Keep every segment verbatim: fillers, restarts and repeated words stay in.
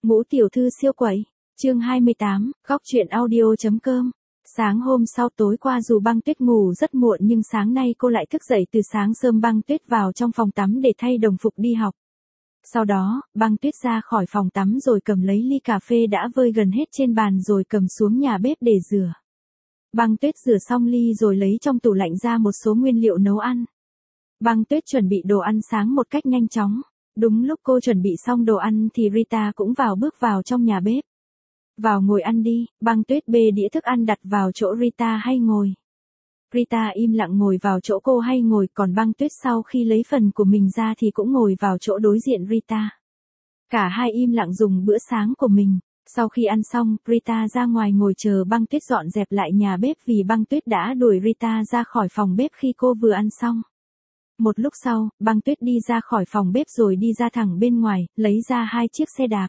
Ngũ tiểu thư siêu quẩy, chương hai mươi tám, góc truyện audio.com. Sáng hôm sau tối qua dù Băng Tuyết ngủ rất muộn nhưng sáng nay cô lại thức dậy từ sáng sớm. Băng Tuyết vào trong phòng tắm để thay đồng phục đi học. Sau đó, Băng Tuyết ra khỏi phòng tắm rồi cầm lấy ly cà phê đã vơi gần hết trên bàn rồi cầm xuống nhà bếp để rửa. Băng Tuyết rửa xong ly rồi lấy trong tủ lạnh ra một số nguyên liệu nấu ăn. Băng Tuyết chuẩn bị đồ ăn sáng một cách nhanh chóng. Đúng lúc cô chuẩn bị xong đồ ăn thì Rita cũng vào bước vào trong nhà bếp. Vào ngồi ăn đi, Băng Tuyết bê đĩa thức ăn đặt vào chỗ Rita hay ngồi. Rita im lặng ngồi vào chỗ cô hay ngồi, còn Băng Tuyết sau khi lấy phần của mình ra thì cũng ngồi vào chỗ đối diện Rita. Cả hai im lặng dùng bữa sáng của mình. Sau khi ăn xong, Rita ra ngoài ngồi chờ Băng Tuyết dọn dẹp lại nhà bếp vì Băng Tuyết đã đuổi Rita ra khỏi phòng bếp khi cô vừa ăn xong. Một lúc sau, Băng Tuyết đi ra khỏi phòng bếp rồi đi ra thẳng bên ngoài, lấy ra hai chiếc xe đạp.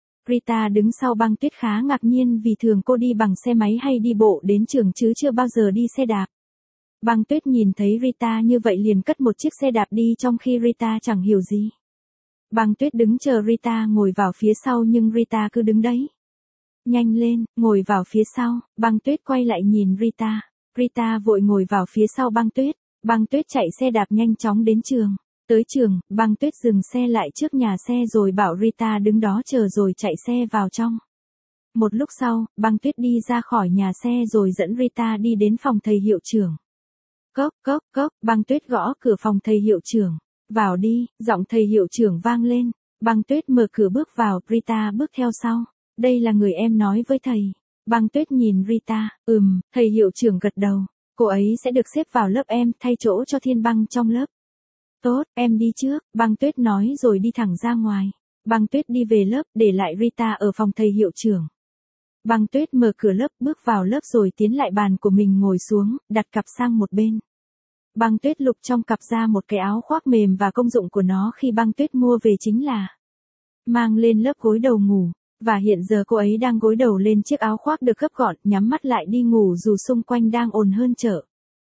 Rita đứng sau Băng Tuyết khá ngạc nhiên vì thường cô đi bằng xe máy hay đi bộ đến trường chứ chưa bao giờ đi xe đạp. Băng Tuyết nhìn thấy Rita như vậy liền cất một chiếc xe đạp đi trong khi Rita chẳng hiểu gì. Băng Tuyết đứng chờ Rita ngồi vào phía sau nhưng Rita cứ đứng đấy. Nhanh lên, ngồi vào phía sau. Băng Tuyết quay lại nhìn Rita. Rita vội ngồi vào phía sau Băng Tuyết. Băng Tuyết chạy xe đạp nhanh chóng đến trường. Tới trường, Băng Tuyết dừng xe lại trước nhà xe rồi bảo Rita đứng đó chờ rồi chạy xe vào trong. Một lúc sau, Băng Tuyết đi ra khỏi nhà xe rồi dẫn Rita đi đến phòng thầy hiệu trưởng. Cốc, cốc, cốc, Băng Tuyết gõ cửa phòng thầy hiệu trưởng. Vào đi, giọng thầy hiệu trưởng vang lên. Băng Tuyết mở cửa bước vào, Rita bước theo sau. Đây là người em nói với thầy. Băng Tuyết nhìn Rita, ừm, thầy hiệu trưởng gật đầu. Cô ấy sẽ được xếp vào lớp em, thay chỗ cho Thiên Băng trong lớp. Tốt, em đi trước, Băng Tuyết nói rồi đi thẳng ra ngoài. Băng Tuyết đi về lớp, để lại Rita ở phòng thầy hiệu trưởng. Băng Tuyết mở cửa lớp, bước vào lớp rồi tiến lại bàn của mình ngồi xuống, đặt cặp sang một bên. Băng Tuyết lục trong cặp ra một cái áo khoác mềm và công dụng của nó khi Băng Tuyết mua về chính là mang lên lớp gối đầu ngủ. Và hiện giờ cô ấy đang gối đầu lên chiếc áo khoác được gấp gọn, nhắm mắt lại đi ngủ dù xung quanh đang ồn hơn chợ.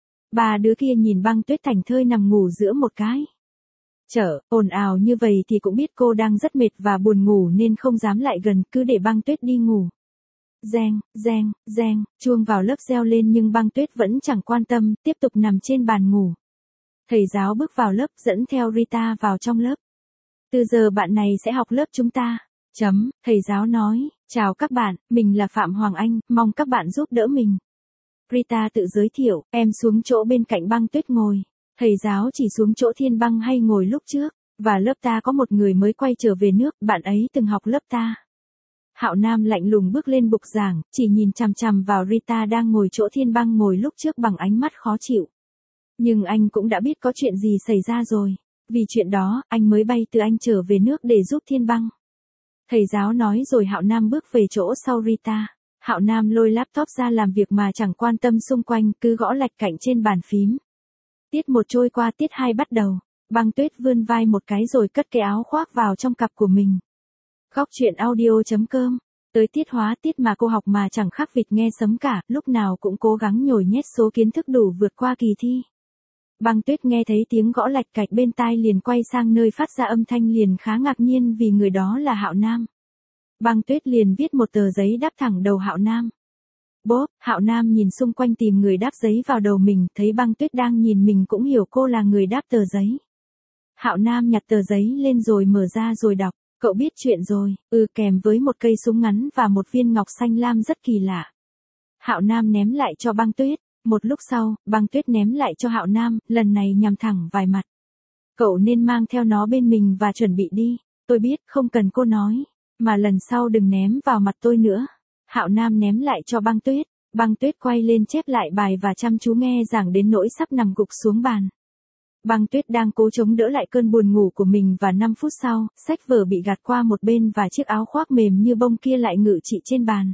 Ba đứa kia nhìn Băng Tuyết thảnh thơi nằm ngủ giữa một cái chợ, ồn ào như vậy thì cũng biết cô đang rất mệt và buồn ngủ nên không dám lại gần, cứ để Băng Tuyết đi ngủ. Reng, reng, reng, chuông vào lớp reo lên nhưng Băng Tuyết vẫn chẳng quan tâm, tiếp tục nằm trên bàn ngủ. Thầy giáo bước vào lớp dẫn theo Rita vào trong lớp. Từ giờ bạn này sẽ học lớp chúng ta. Chấm, thầy giáo nói, chào các bạn, mình là Phạm Hoàng Anh, mong các bạn giúp đỡ mình. Rita tự giới thiệu, em xuống chỗ bên cạnh Băng Tuyết ngồi. Thầy giáo chỉ xuống chỗ Thiên Băng hay ngồi lúc trước, và lớp ta có một người mới quay trở về nước, bạn ấy từng học lớp ta. Hạo Nam lạnh lùng bước lên bục giảng, chỉ nhìn chằm chằm vào Rita đang ngồi chỗ Thiên Băng ngồi lúc trước bằng ánh mắt khó chịu. Nhưng anh cũng đã biết có chuyện gì xảy ra rồi. Vì chuyện đó, anh mới bay từ Anh trở về nước để giúp Thiên Băng. Thầy giáo nói rồi Hạo Nam bước về chỗ sau Rita. Hạo Nam lôi laptop ra làm việc mà chẳng quan tâm xung quanh, cứ gõ lạch cạnh trên bàn phím. Tiết một trôi qua tiết hai bắt đầu. Băng Tuyết vươn vai một cái rồi cất cái áo khoác vào trong cặp của mình. Góc truyện audio.com. Tới tiết hóa tiết mà cô học mà chẳng khác vịt nghe sấm cả, lúc nào cũng cố gắng nhồi nhét số kiến thức đủ vượt qua kỳ thi. Băng Tuyết nghe thấy tiếng gõ lạch cạch bên tai liền quay sang nơi phát ra âm thanh liền khá ngạc nhiên vì người đó là Hạo Nam. Băng Tuyết liền viết một tờ giấy đáp thẳng đầu Hạo Nam. Bốp, Hạo Nam nhìn xung quanh tìm người đáp giấy vào đầu mình, thấy Băng Tuyết đang nhìn mình cũng hiểu cô là người đáp tờ giấy. Hạo Nam nhặt tờ giấy lên rồi mở ra rồi đọc, cậu biết chuyện rồi, ừ kèm với một cây súng ngắn và một viên ngọc xanh lam rất kỳ lạ. Hạo Nam ném lại cho Băng Tuyết. Một lúc sau, Băng Tuyết ném lại cho Hạo Nam, lần này nhằm thẳng vài mặt. Cậu nên mang theo nó bên mình và chuẩn bị đi. Tôi biết, không cần cô nói. Mà lần sau đừng ném vào mặt tôi nữa. Hạo Nam ném lại cho Băng Tuyết. Băng Tuyết quay lên chép lại bài và chăm chú nghe giảng đến nỗi sắp nằm gục xuống bàn. Băng Tuyết đang cố chống đỡ lại cơn buồn ngủ của mình và năm phút sau, sách vở bị gạt qua một bên và chiếc áo khoác mềm như bông kia lại ngự trị trên bàn.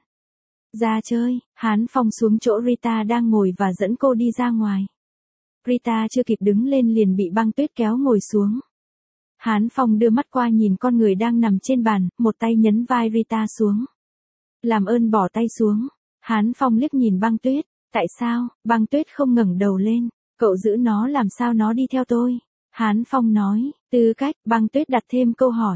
Ra chơi, Hán Phong xuống chỗ Rita đang ngồi và dẫn cô đi ra ngoài. Rita chưa kịp đứng lên liền bị Băng Tuyết kéo ngồi xuống. Hán Phong đưa mắt qua nhìn con người đang nằm trên bàn, một tay nhấn vai Rita xuống. Làm ơn bỏ tay xuống. Hán Phong liếc nhìn Băng Tuyết. Tại sao? Băng Tuyết không ngẩng đầu lên. Cậu giữ nó làm sao nó đi theo tôi? Hán Phong nói. Tư cách, Băng Tuyết đặt thêm câu hỏi.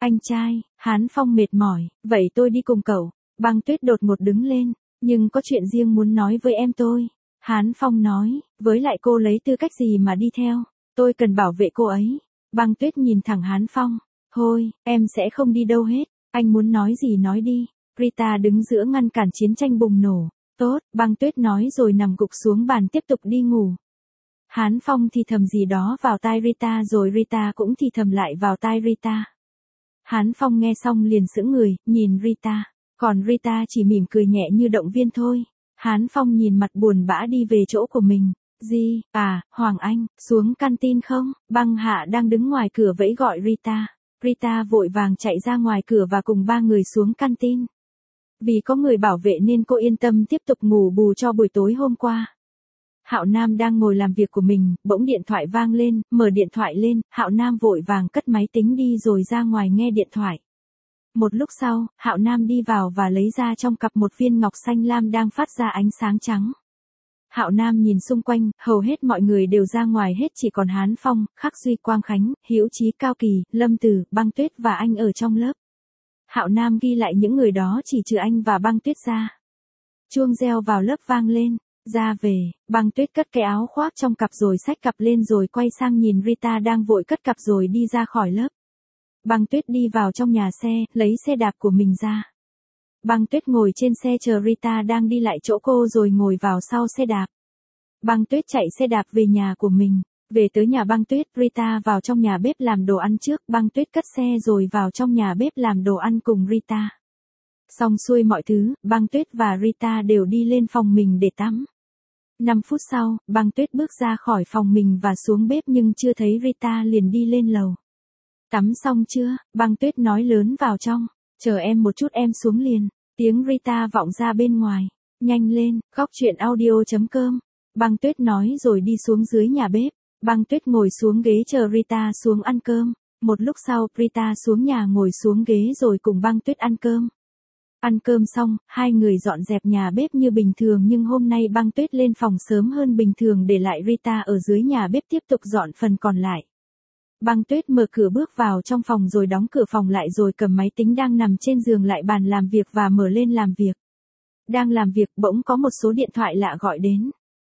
Anh trai, Hán Phong mệt mỏi, vậy tôi đi cùng cậu. Băng Tuyết đột ngột đứng lên, nhưng có chuyện riêng muốn nói với em tôi. Hán Phong nói, với lại cô lấy tư cách gì mà đi theo, tôi cần bảo vệ cô ấy. Băng Tuyết nhìn thẳng Hán Phong, thôi, em sẽ không đi đâu hết, anh muốn nói gì nói đi. Rita đứng giữa ngăn cản chiến tranh bùng nổ. Tốt, Băng Tuyết nói rồi nằm gục xuống bàn tiếp tục đi ngủ. Hán Phong thì thầm gì đó vào tai Rita rồi Rita cũng thì thầm lại vào tai Rita. Hán Phong nghe xong liền sững người, nhìn Rita, còn Rita chỉ mỉm cười nhẹ như động viên thôi. Hán Phong nhìn mặt buồn bã đi về chỗ của mình. Gì, à, Hoàng Anh, xuống canteen không? Băng Hạ đang đứng ngoài cửa vẫy gọi Rita. Rita vội vàng chạy ra ngoài cửa và cùng ba người xuống canteen. Vì có người bảo vệ nên cô yên tâm tiếp tục ngủ bù cho buổi tối hôm qua. Hạo Nam đang ngồi làm việc của mình, bỗng điện thoại vang lên, mở điện thoại lên, Hạo Nam vội vàng cất máy tính đi rồi ra ngoài nghe điện thoại. Một lúc sau, Hạo Nam đi vào và lấy ra trong cặp một viên ngọc xanh lam đang phát ra ánh sáng trắng. Hạo Nam nhìn xung quanh, hầu hết mọi người đều ra ngoài hết chỉ còn Hán Phong, Khắc Duy, Quang Khánh, Hữu Chí, Cao Kỳ, Lâm Tử, Băng Tuyết và anh ở trong lớp. Hạo Nam ghi lại những người đó chỉ trừ anh và Băng Tuyết ra. Chuông reo vào lớp vang lên. Ra về, Băng Tuyết cất cái áo khoác trong cặp rồi xách cặp lên rồi quay sang nhìn Rita đang vội cất cặp rồi đi ra khỏi lớp. Băng Tuyết đi vào trong nhà xe, lấy xe đạp của mình ra. Băng Tuyết ngồi trên xe chờ Rita đang đi lại chỗ cô rồi ngồi vào sau xe đạp. Băng Tuyết chạy xe đạp về nhà của mình. Về tới nhà Băng Tuyết, Rita vào trong nhà bếp làm đồ ăn trước. Băng Tuyết cất xe rồi vào trong nhà bếp làm đồ ăn cùng Rita. Xong xuôi mọi thứ, Băng Tuyết và Rita đều đi lên phòng mình để tắm. năm phút sau, Băng Tuyết bước ra khỏi phòng mình và xuống bếp nhưng chưa thấy Rita liền đi lên lầu. Tắm xong chưa? Băng Tuyết nói lớn vào trong. Chờ em một chút em xuống liền. Tiếng Rita vọng ra bên ngoài. Nhanh lên, góc truyện audio chấm com. Băng Tuyết nói rồi đi xuống dưới nhà bếp. Băng Tuyết ngồi xuống ghế chờ Rita xuống ăn cơm. Một lúc sau, Rita xuống nhà ngồi xuống ghế rồi cùng Băng Tuyết ăn cơm. Ăn cơm xong, hai người dọn dẹp nhà bếp như bình thường nhưng hôm nay Băng Tuyết lên phòng sớm hơn bình thường để lại Rita ở dưới nhà bếp tiếp tục dọn phần còn lại. Băng Tuyết mở cửa bước vào trong phòng rồi đóng cửa phòng lại rồi cầm máy tính đang nằm trên giường lại bàn làm việc và mở lên làm việc. Đang làm việc bỗng có một số điện thoại lạ gọi đến.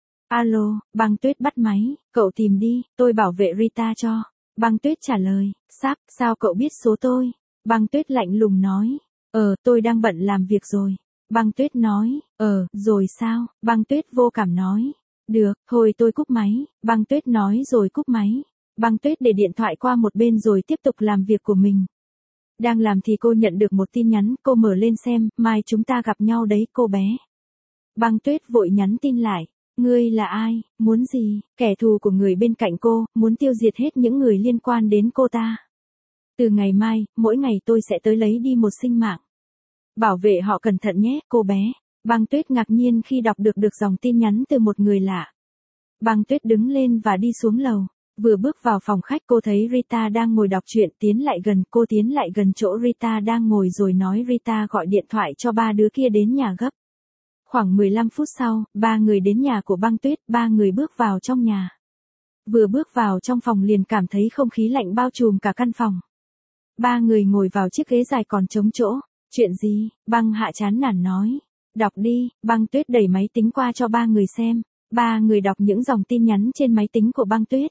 Alo, Băng Tuyết bắt máy, cậu tìm đi, tôi bảo vệ Rita cho. Băng Tuyết trả lời, sắp, sao cậu biết số tôi? Băng Tuyết lạnh lùng nói. Ờ, tôi đang bận làm việc rồi. Băng Tuyết nói, ờ, rồi sao? Băng Tuyết vô cảm nói. Được, thôi tôi cúp máy. Băng Tuyết nói rồi cúp máy. Băng Tuyết để điện thoại qua một bên rồi tiếp tục làm việc của mình. Đang làm thì cô nhận được một tin nhắn, cô mở lên xem, mai chúng ta gặp nhau đấy cô bé. Băng Tuyết vội nhắn tin lại. Ngươi là ai, muốn gì? Kẻ thù của người bên cạnh cô, muốn tiêu diệt hết những người liên quan đến cô ta. Từ ngày mai, mỗi ngày tôi sẽ tới lấy đi một sinh mạng. Bảo vệ họ cẩn thận nhé, cô bé. Băng Tuyết ngạc nhiên khi đọc được được dòng tin nhắn từ một người lạ. Băng Tuyết đứng lên và đi xuống lầu. Vừa bước vào phòng khách cô thấy Rita đang ngồi đọc truyện, tiến lại gần, cô tiến lại gần chỗ Rita đang ngồi rồi nói Rita gọi điện thoại cho ba đứa kia đến nhà gấp. Khoảng mười lăm phút sau, ba người đến nhà của Băng Tuyết, ba người bước vào trong nhà. Vừa bước vào trong phòng liền cảm thấy không khí lạnh bao trùm cả căn phòng. Ba người ngồi vào chiếc ghế dài còn trống chỗ. Chuyện gì? Băng Hạ chán nản nói. Đọc đi. Băng Tuyết đẩy máy tính qua cho ba người xem. Ba người đọc những dòng tin nhắn trên máy tính của Băng Tuyết.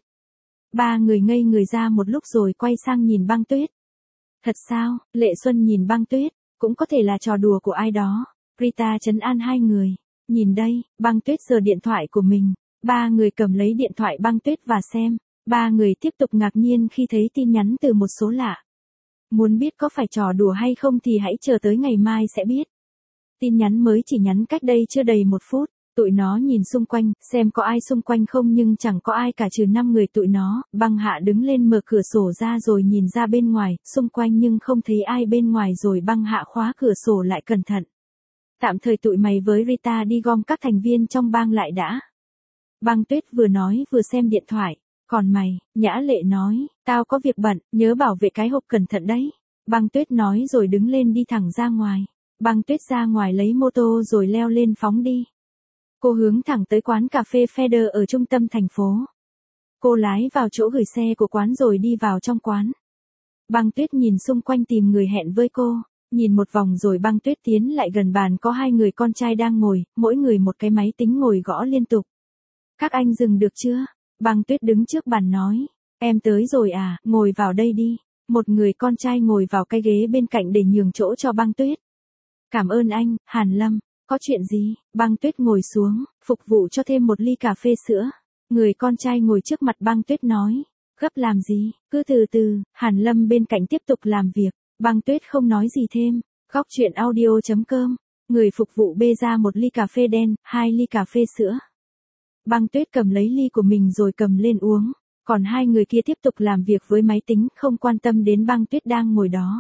Ba người ngây người ra một lúc rồi quay sang nhìn Băng Tuyết. Thật sao? Lệ Xuân nhìn Băng Tuyết. Cũng có thể là trò đùa của ai đó. Rita trấn an hai người. Nhìn đây, Băng Tuyết giơ điện thoại của mình. Ba người cầm lấy điện thoại Băng Tuyết và xem. Ba người tiếp tục ngạc nhiên khi thấy tin nhắn từ một số lạ. Muốn biết có phải trò đùa hay không thì hãy chờ tới ngày mai sẽ biết. Tin nhắn mới chỉ nhắn cách đây chưa đầy một phút. Tụi nó nhìn xung quanh, xem có ai xung quanh không nhưng chẳng có ai cả trừ năm người tụi nó. Băng Hạ đứng lên mở cửa sổ ra rồi nhìn ra bên ngoài, xung quanh nhưng không thấy ai bên ngoài rồi Băng Hạ khóa cửa sổ lại cẩn thận. Tạm thời tụi mày với Rita đi gom các thành viên trong bang lại đã. Băng Tuyết vừa nói vừa xem điện thoại. Còn mày, Nhã Lệ nói, tao có việc bận, nhớ bảo vệ cái hộp cẩn thận đấy. Băng Tuyết nói rồi đứng lên đi thẳng ra ngoài. Băng Tuyết ra ngoài lấy mô tô rồi leo lên phóng đi. Cô hướng thẳng tới quán cà phê Feather ở trung tâm thành phố. Cô lái vào chỗ gửi xe của quán rồi đi vào trong quán. Băng Tuyết nhìn xung quanh tìm người hẹn với cô, nhìn một vòng rồi Băng Tuyết tiến lại gần bàn có hai người con trai đang ngồi, mỗi người một cái máy tính ngồi gõ liên tục. Các anh dừng được chưa? Băng Tuyết đứng trước bàn nói. Em tới rồi à, ngồi vào đây đi. Một người con trai ngồi vào cái ghế bên cạnh để nhường chỗ cho Băng Tuyết. Cảm ơn anh, Hàn Lâm. Có chuyện gì? Băng Tuyết ngồi xuống, phục vụ cho thêm một ly cà phê sữa. Người con trai ngồi trước mặt Băng Tuyết nói. Gấp làm gì, cứ từ từ. Hàn Lâm bên cạnh tiếp tục làm việc. Băng Tuyết không nói gì thêm. Góc chuyện audio chấm com. Người phục vụ bê ra một ly cà phê đen, hai ly cà phê sữa. Băng Tuyết cầm lấy ly của mình rồi cầm lên uống. Còn hai người kia tiếp tục làm việc với máy tính, không quan tâm đến Băng Tuyết đang ngồi đó.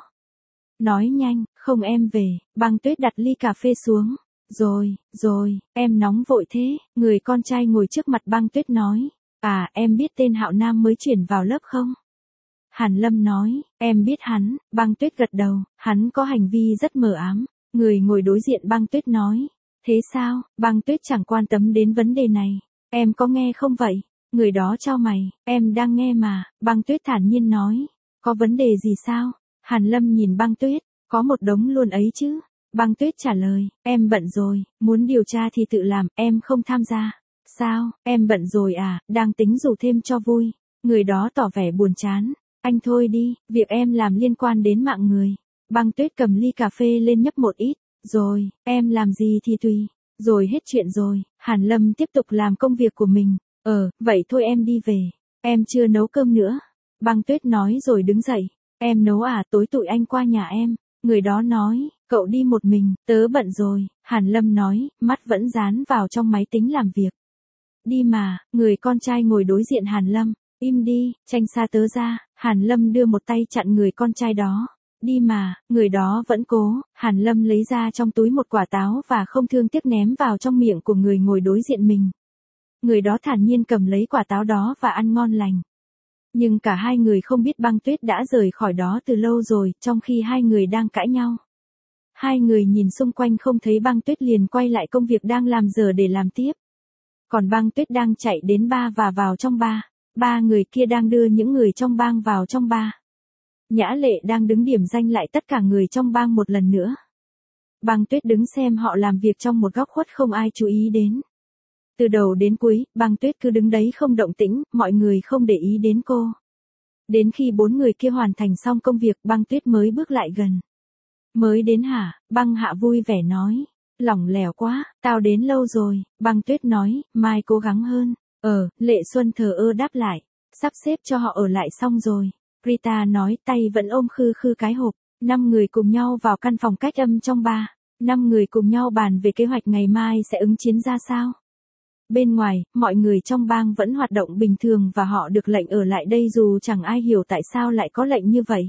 Nói nhanh, không em về. Băng Tuyết đặt ly cà phê xuống. Rồi, rồi, em nóng vội thế. Người con trai ngồi trước mặt Băng Tuyết nói. À, em biết tên Hạo Nam mới chuyển vào lớp không? Hàn Lâm nói, em biết hắn. Băng Tuyết gật đầu, hắn có hành vi rất mờ ám. Người ngồi đối diện Băng Tuyết nói. Thế sao? Băng Tuyết chẳng quan tâm đến vấn đề này. Em có nghe không vậy? Người đó chau mày, em đang nghe mà. Băng Tuyết thản nhiên nói. Có vấn đề gì sao? Hàn Lâm nhìn Băng Tuyết. Có một đống luôn ấy chứ. Băng Tuyết trả lời, em bận rồi, muốn điều tra thì tự làm, em không tham gia. Sao, em bận rồi à, đang tính rủ thêm cho vui. Người đó tỏ vẻ buồn chán. Anh thôi đi, việc em làm liên quan đến mạng người. Băng Tuyết cầm ly cà phê lên nhấp một ít. Rồi, em làm gì thì tùy. Rồi hết chuyện rồi, Hàn Lâm tiếp tục làm công việc của mình. Ờ, vậy thôi em đi về. Em chưa nấu cơm nữa. Băng Tuyết nói rồi đứng dậy. Em nấu à, tối tụi anh qua nhà em. Người đó nói, cậu đi một mình, tớ bận rồi. Hàn Lâm nói, mắt vẫn dán vào trong máy tính làm việc. Đi mà, người con trai ngồi đối diện Hàn Lâm. Im đi, tránh xa tớ ra. Hàn Lâm đưa một tay chặn người con trai đó. Đi mà, người đó vẫn cố. Hàn Lâm lấy ra trong túi một quả táo và không thương tiếc ném vào trong miệng của người ngồi đối diện mình. Người đó thản nhiên cầm lấy quả táo đó và ăn ngon lành. Nhưng cả hai người không biết Băng Tuyết đã rời khỏi đó từ lâu rồi, trong khi hai người đang cãi nhau. Hai người nhìn xung quanh không thấy Băng Tuyết liền quay lại công việc đang làm giờ để làm tiếp. Còn Băng Tuyết đang chạy đến bar và vào trong bar. Ba người kia đang đưa những người trong bang vào trong bar. Nhã Lệ đang đứng điểm danh lại tất cả người trong bang một lần nữa. Băng Tuyết đứng xem họ làm việc trong một góc khuất không ai chú ý đến. Từ đầu đến cuối, Băng Tuyết cứ đứng đấy không động tĩnh, mọi người không để ý đến cô. Đến khi bốn người kia hoàn thành xong công việc, Băng Tuyết mới bước lại gần. Mới đến hả? Băng Hạ vui vẻ nói. Lỏng lẻo quá, tao đến lâu rồi. Băng Tuyết nói, mai cố gắng hơn. Ờ, Lệ Xuân thờ ơ đáp lại. Sắp xếp cho họ ở lại xong rồi. Rita nói, tay vẫn ôm khư khư cái hộp. Năm người cùng nhau vào căn phòng cách âm trong bar. Năm người cùng nhau bàn về kế hoạch ngày mai sẽ ứng chiến ra sao. Bên ngoài, mọi người trong bang vẫn hoạt động bình thường và họ được lệnh ở lại đây dù chẳng ai hiểu tại sao lại có lệnh như vậy.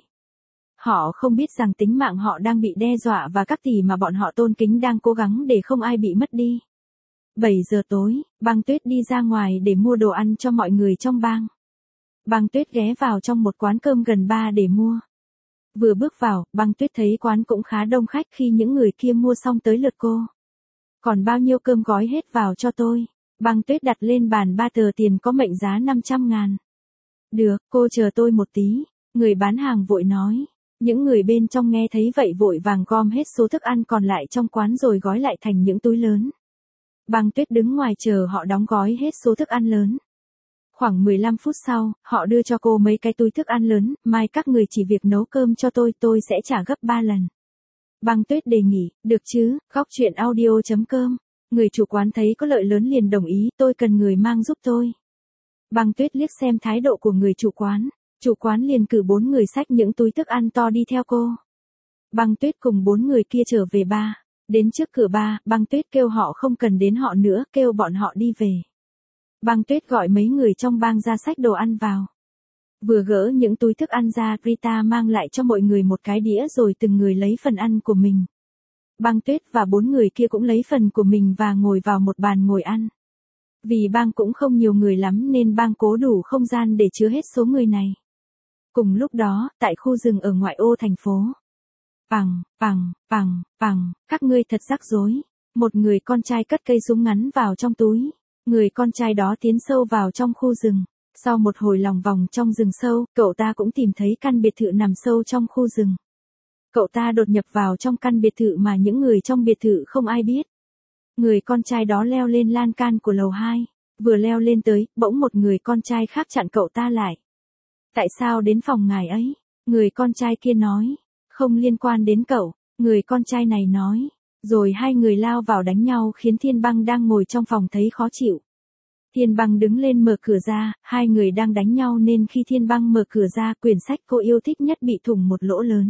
Họ không biết rằng tính mạng họ đang bị đe dọa và các tỷ mà bọn họ tôn kính đang cố gắng để không ai bị mất đi. bảy giờ tối, Băng Tuyết đi ra ngoài để mua đồ ăn cho mọi người trong bang. Băng Tuyết ghé vào trong một quán cơm gần bar để mua. Vừa bước vào, Băng Tuyết thấy quán cũng khá đông khách khi những người kia mua xong tới lượt cô. Còn bao nhiêu cơm gói hết vào cho tôi. Băng Tuyết đặt lên bàn ba tờ tiền có mệnh giá năm trăm ngàn. Được, cô chờ tôi một tí. Người bán hàng vội nói. Những người bên trong nghe thấy vậy vội vàng gom hết số thức ăn còn lại trong quán rồi gói lại thành những túi lớn. Băng Tuyết đứng ngoài chờ họ đóng gói hết số thức ăn lớn. Khoảng mười lăm phút sau, họ đưa cho cô mấy cái túi thức ăn lớn, mai các người chỉ việc nấu cơm cho tôi, tôi sẽ trả gấp ba lần. Băng Tuyết đề nghị, được chứ, góc chuyện audio chấm com. Người chủ quán thấy có lợi lớn liền đồng ý, tôi cần người mang giúp tôi. Băng Tuyết liếc xem thái độ của người chủ quán. Chủ quán liền cử bốn người xách những túi thức ăn to đi theo cô. Băng Tuyết cùng bốn người kia trở về bar. Đến trước cửa bar, Băng Tuyết kêu họ không cần đến họ nữa, kêu bọn họ đi về. Băng Tuyết gọi mấy người trong bang ra xách đồ ăn vào. Vừa gỡ những túi thức ăn ra, Rita mang lại cho mọi người một cái đĩa rồi từng người lấy phần ăn của mình. Băng Tuyết và bốn người kia cũng lấy phần của mình và ngồi vào một bàn ngồi ăn. Vì bang cũng không nhiều người lắm nên bang cố đủ không gian để chứa hết số người này. Cùng lúc đó, tại khu rừng ở ngoại ô thành phố. Pằng, pằng, pằng, pằng, các ngươi thật rắc rối. Một người con trai cất cây súng ngắn vào trong túi. Người con trai đó tiến sâu vào trong khu rừng. Sau một hồi lòng vòng trong rừng sâu, cậu ta cũng tìm thấy căn biệt thự nằm sâu trong khu rừng. Cậu ta đột nhập vào trong căn biệt thự mà những người trong biệt thự không ai biết. Người con trai đó leo lên lan can của lầu hai. Vừa leo lên tới, bỗng một người con trai khác chặn cậu ta lại. Tại sao đến phòng ngài ấy? Người con trai kia nói. Không liên quan đến cậu, người con trai này nói. Rồi hai người lao vào đánh nhau khiến Thiên Băng đang ngồi trong phòng thấy khó chịu. Thiên Băng đứng lên mở cửa ra, hai người đang đánh nhau nên khi Thiên Băng mở cửa ra, quyển sách cô yêu thích nhất bị thủng một lỗ lớn.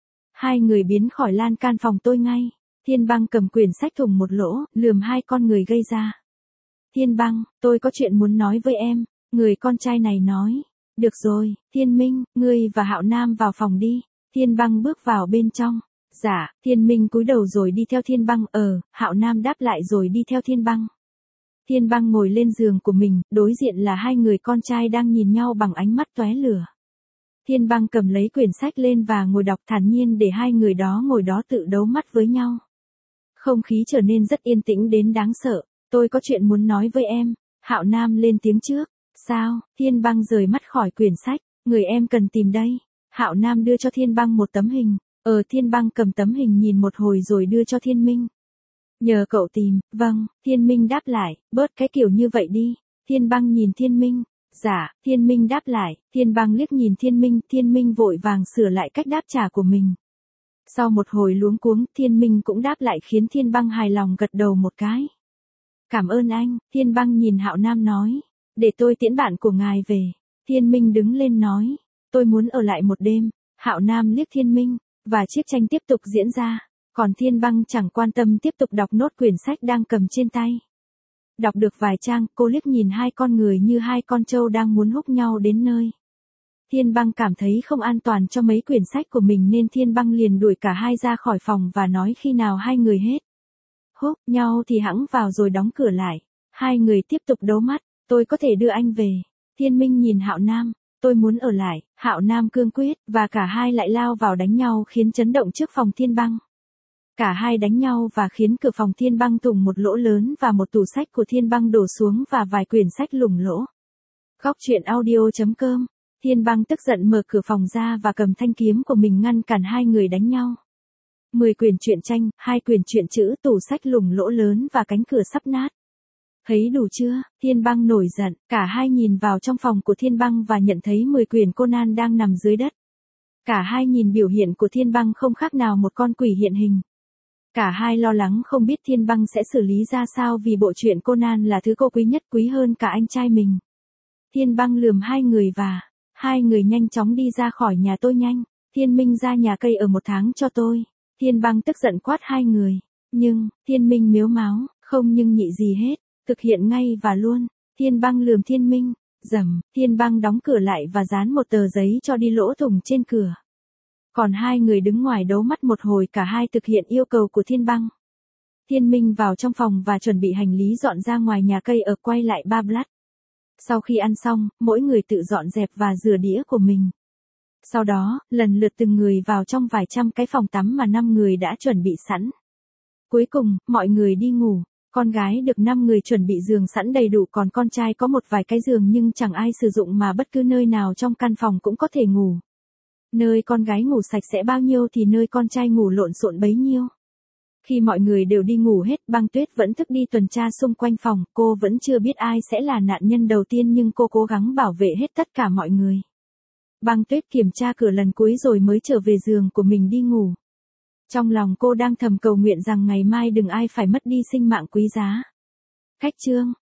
Hai người biến khỏi lan can phòng tôi ngay. Thiên Băng cầm quyển sách thủng một lỗ, lườm hai con người gây ra. Thiên Băng, tôi có chuyện muốn nói với em, người con trai này nói. Được rồi, Thiên Minh, ngươi và Hạo Nam vào phòng đi. Thiên Băng bước vào bên trong. Dạ, Thiên Minh cúi đầu rồi đi theo Thiên Băng, ờ, Hạo Nam đáp lại rồi đi theo Thiên Băng. Thiên Băng ngồi lên giường của mình, đối diện là hai người con trai đang nhìn nhau bằng ánh mắt tóe lửa. Thiên Băng cầm lấy quyển sách lên và ngồi đọc thản nhiên để hai người đó ngồi đó tự đấu mắt với nhau. Không khí trở nên rất yên tĩnh đến đáng sợ. Tôi có chuyện muốn nói với em. Hạo Nam lên tiếng trước. Sao? Thiên Băng rời mắt khỏi quyển sách. Người em cần tìm đây. Hạo Nam đưa cho Thiên Băng một tấm hình. Ờ Thiên Băng cầm tấm hình nhìn một hồi rồi đưa cho Thiên Minh. Nhờ cậu tìm. Vâng, Thiên Minh đáp lại. Bớt cái kiểu như vậy đi. Thiên Băng nhìn Thiên Minh. Dạ, Thiên Minh đáp lại. Thiên Băng liếc nhìn Thiên Minh. Thiên Minh vội vàng sửa lại cách đáp trả của mình. Sau một hồi luống cuống, Thiên Minh cũng đáp lại khiến Thiên Băng hài lòng gật đầu một cái. Cảm ơn anh, Thiên Băng nhìn Hạo Nam nói. Để tôi tiễn bạn của ngài về. Thiên Minh đứng lên nói. Tôi muốn ở lại một đêm. Hạo Nam liếc Thiên Minh. Và chiếc tranh tiếp tục diễn ra. Còn Thiên Băng chẳng quan tâm tiếp tục đọc nốt quyển sách đang cầm trên tay. Đọc được vài trang, cô liếc nhìn hai con người như hai con trâu đang muốn húc nhau đến nơi. Thiên Băng cảm thấy không an toàn cho mấy quyển sách của mình nên Thiên Băng liền đuổi cả hai ra khỏi phòng và nói khi nào hai người hết húc nhau thì hẵng vào rồi đóng cửa lại. Hai người tiếp tục đấu mắt. Tôi có thể đưa anh về. Thiên Minh nhìn Hạo Nam. Tôi muốn ở lại. Hạo Nam cương quyết và cả hai lại lao vào đánh nhau khiến chấn động trước phòng Thiên Băng. Cả hai đánh nhau và khiến cửa phòng Thiên Băng thủng một lỗ lớn và một tủ sách của Thiên Băng đổ xuống và vài quyển sách lủng lỗ. Góc truyện audio chấm com. Thiên Băng tức giận mở cửa phòng ra và cầm thanh kiếm của mình ngăn cản hai người đánh nhau. Mười quyển truyện tranh, hai quyển truyện chữ, tủ sách lủng lỗ lớn và cánh cửa sắp nát. Thấy đủ chưa? Thiên Băng nổi giận. Cả hai nhìn vào trong phòng của Thiên Băng và nhận thấy mười quyển Conan đang nằm dưới đất. Cả hai nhìn biểu hiện của Thiên Băng không khác nào một con quỷ hiện hình. Cả hai lo lắng không biết Thiên Băng sẽ xử lý ra sao vì bộ truyện Conan là thứ cô quý nhất, quý hơn cả anh trai mình. Thiên Băng lườm hai người và hai người nhanh chóng đi ra khỏi nhà tôi nhanh. Thiên Minh ra nhà cây ở một tháng cho tôi. Thiên Băng tức giận quát hai người. Nhưng, Thiên Minh miếu máu, không nhưng nhị gì hết. Thực hiện ngay và luôn. Thiên Băng lườm Thiên Minh. Dầm, Thiên Băng đóng cửa lại và dán một tờ giấy cho đi lỗ thủng trên cửa. Còn hai người đứng ngoài đấu mắt một hồi, cả hai thực hiện yêu cầu của Thiên Băng. Thiên Minh vào trong phòng và chuẩn bị hành lý dọn ra ngoài nhà cây ở quay lại ba Blood. Sau khi ăn xong, mỗi người tự dọn dẹp và rửa đĩa của mình. Sau đó, lần lượt từng người vào trong vài trăm cái phòng tắm mà năm người đã chuẩn bị sẵn. Cuối cùng, mọi người đi ngủ. Con gái được năm người chuẩn bị giường sẵn đầy đủ, còn con trai có một vài cái giường nhưng chẳng ai sử dụng mà bất cứ nơi nào trong căn phòng cũng có thể ngủ. Nơi con gái ngủ sạch sẽ bao nhiêu thì nơi con trai ngủ lộn xộn bấy nhiêu. Khi mọi người đều đi ngủ hết, Băng Tuyết vẫn thức đi tuần tra xung quanh phòng. Cô vẫn chưa biết ai sẽ là nạn nhân đầu tiên nhưng cô cố gắng bảo vệ hết tất cả mọi người. Băng Tuyết kiểm tra cửa lần cuối rồi mới trở về giường của mình đi ngủ. Trong lòng cô đang thầm cầu nguyện rằng ngày mai đừng ai phải mất đi sinh mạng quý giá. Cách chương